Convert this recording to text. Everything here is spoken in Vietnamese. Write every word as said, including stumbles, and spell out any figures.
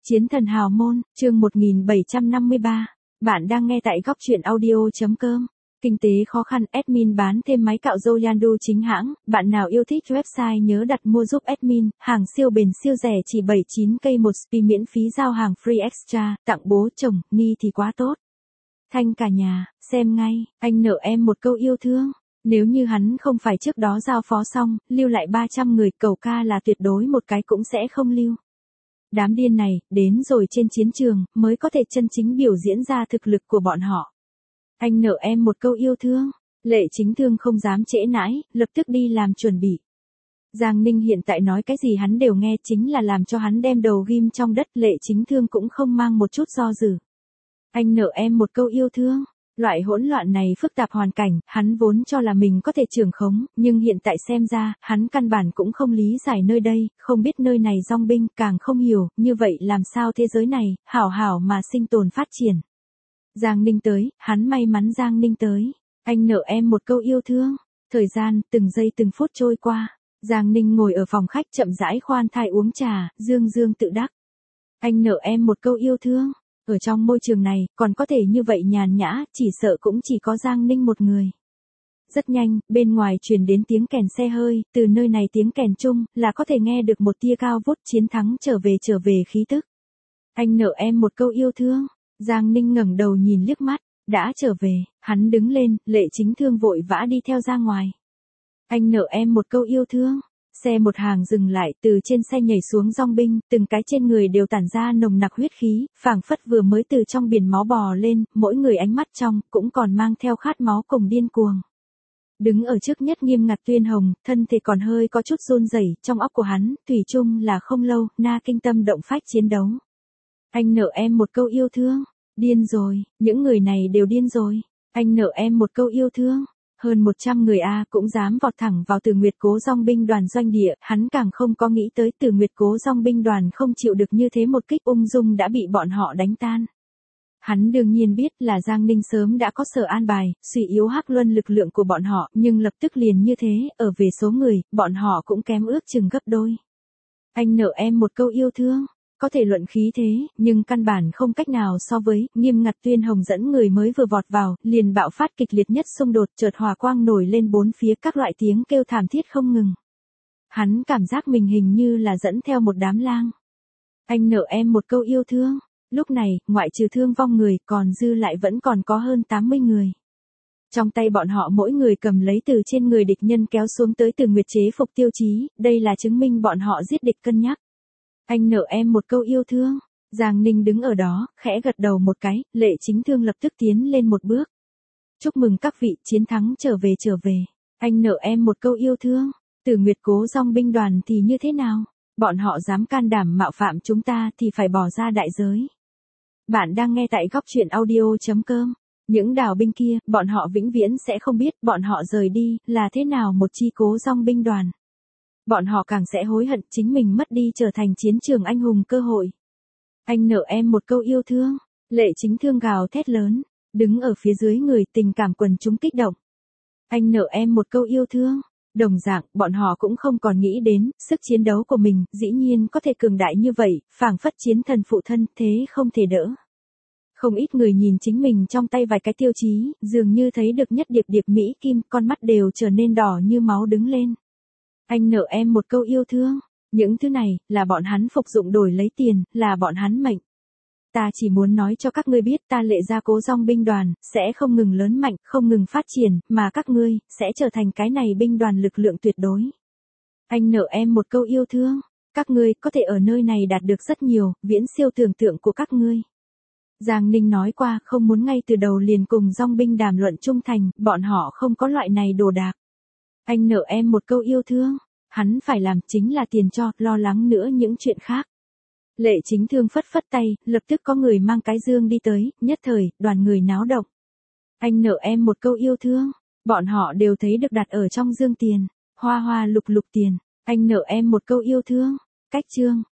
Chiến thần hào môn, chương một nghìn bảy trăm năm mươi ba. Bạn đang nghe tại góc truyện audio.com. Kinh tế khó khăn, admin bán thêm máy cạo râu Yandu chính hãng. Bạn nào yêu thích website nhớ đặt mua giúp admin. Hàng siêu bền siêu rẻ chỉ bảy mươi chín k một spi miễn phí giao hàng free extra. Tặng bố chồng, ni thì quá tốt. Thanh cả nhà, xem ngay, anh nợ em một câu yêu thương. Nếu như hắn không phải trước đó giao phó xong, lưu lại ba trăm người, cầu ca là tuyệt đối một cái cũng sẽ không lưu. Đám điên này, đến rồi trên chiến trường, mới có thể chân chính biểu diễn ra thực lực của bọn họ. Anh nợ em một câu yêu thương. Lệ Chính Thương không dám trễ nãi, lập tức đi làm chuẩn bị. Giang Ninh hiện tại nói cái gì hắn đều nghe, chính là làm cho hắn đem đầu ghim trong đất. Lệ Chính Thương cũng không mang một chút do dự. Anh nợ em một câu yêu thương. Loại hỗn loạn này phức tạp hoàn cảnh, hắn vốn cho là mình có thể trưởng khống, nhưng hiện tại xem ra, hắn căn bản cũng không lý giải nơi đây, không biết nơi này dòng binh, càng không hiểu, như vậy làm sao thế giới này, hảo hảo mà sinh tồn phát triển. Giang Ninh tới, hắn may mắn Giang Ninh tới. Anh nợ em một câu yêu thương. Thời gian, từng giây từng phút trôi qua. Giang Ninh ngồi ở phòng khách chậm rãi khoan thai uống trà, dương dương tự đắc. Anh nợ em một câu yêu thương. Ở trong môi trường này, còn có thể như vậy nhàn nhã, chỉ sợ cũng chỉ có Giang Ninh một người. Rất nhanh, bên ngoài truyền đến tiếng kèn xe hơi, từ nơi này tiếng kèn chung, là có thể nghe được một tia cao vút chiến thắng trở về trở về khí tức. Anh nợ em một câu yêu thương. Giang Ninh ngẩng đầu nhìn liếc mắt, đã trở về, hắn đứng lên, Lệ Chính Thương vội vã đi theo ra ngoài. Anh nợ em một câu yêu thương. Xe một hàng dừng lại, từ trên xe nhảy xuống dòng binh, từng cái trên người đều tản ra nồng nặc huyết khí, phảng phất vừa mới từ trong biển máu bò lên, mỗi người ánh mắt trong, cũng còn mang theo khát máu cùng điên cuồng. Đứng ở trước nhất nghiêm ngặt Tuyên Hồng, thân thể còn hơi có chút run rẩy, trong óc của hắn, thủy chung là không lâu, na kinh tâm động phách chiến đấu. Anh nợ em một câu yêu thương. Điên rồi, những người này đều điên rồi. Anh nợ em một câu yêu thương. Hơn một trăm người A cũng dám vọt thẳng vào Từ Nguyệt Cố dòng binh đoàn doanh địa, hắn càng không có nghĩ tới Từ Nguyệt Cố dòng binh đoàn không chịu được như thế một kích ung dung đã bị bọn họ đánh tan. Hắn đương nhiên biết là Giang Ninh sớm đã có sở an bài, suy yếu Hắc Luân lực lượng của bọn họ, nhưng lập tức liền như thế, ở về số người, bọn họ cũng kém ước chừng gấp đôi. Anh nợ em một câu yêu thương. Có thể luận khí thế, nhưng căn bản không cách nào so với, nghiêm ngặt Tuyên Hồng dẫn người mới vừa vọt vào, liền bạo phát kịch liệt nhất xung đột, chợt hỏa quang nổi lên bốn phía, các loại tiếng kêu thảm thiết không ngừng. Hắn cảm giác mình hình như là dẫn theo một đám lang. Anh nợ em một câu yêu thương. Lúc này, ngoại trừ thương vong người, còn dư lại vẫn còn có hơn tám mươi người. Trong tay bọn họ mỗi người cầm lấy từ trên người địch nhân kéo xuống tới Từ Nguyệt chế phục tiêu chí, đây là chứng minh bọn họ giết địch cân nhắc. Anh nợ em một câu yêu thương. Giang Ninh đứng ở đó, khẽ gật đầu một cái, Lệ Chính Thương lập tức tiến lên một bước. Chúc mừng các vị, chiến thắng trở về trở về. Anh nợ em một câu yêu thương. Từ Nguyệt Cố dòng binh đoàn thì như thế nào? Bọn họ dám can đảm mạo phạm chúng ta thì phải bỏ ra đại giới. Bạn đang nghe tại góc truyện audio.com. Những đào binh kia, bọn họ vĩnh viễn sẽ không biết bọn họ rời đi là thế nào một chi cố dòng binh đoàn. Bọn họ càng sẽ hối hận chính mình mất đi trở thành chiến trường anh hùng cơ hội. Anh nợ em một câu yêu thương. Lệ Chính Thương gào thét lớn, đứng ở phía dưới người, tình cảm quần chúng kích động. Anh nợ em một câu yêu thương. Đồng dạng, bọn họ cũng không còn nghĩ đến, sức chiến đấu của mình, dĩ nhiên có thể cường đại như vậy, phảng phất chiến thần phụ thân, thế không thể đỡ. Không ít người nhìn chính mình trong tay vài cái tiêu chí, dường như thấy được nhất điệp điệp Mỹ Kim, con mắt đều trở nên đỏ như máu đứng lên. Anh nợ em một câu yêu thương. Những thứ này, là bọn hắn phục dụng đổi lấy tiền, là bọn hắn mệnh. Ta chỉ muốn nói cho các ngươi biết ta Lệ gia cố dòng binh đoàn, sẽ không ngừng lớn mạnh, không ngừng phát triển, mà các ngươi, sẽ trở thành cái này binh đoàn lực lượng tuyệt đối. Anh nợ em một câu yêu thương. Các ngươi, có thể ở nơi này đạt được rất nhiều, viễn siêu tưởng tượng của các ngươi. Giang Ninh nói qua, không muốn ngay từ đầu liền cùng dòng binh đàm luận trung thành, bọn họ không có loại này đồ đạc. Anh nợ em một câu yêu thương. Hắn phải làm chính là tiền cho, lo lắng nữa những chuyện khác. Lệ Chính Thương phất phất tay, lập tức có người mang cái dương đi tới, nhất thời, đoàn người náo động. Anh nợ em một câu yêu thương. Bọn họ đều thấy được đặt ở trong dương tiền. Hoa hoa lục lục tiền. Anh nợ em một câu yêu thương. Cách chương.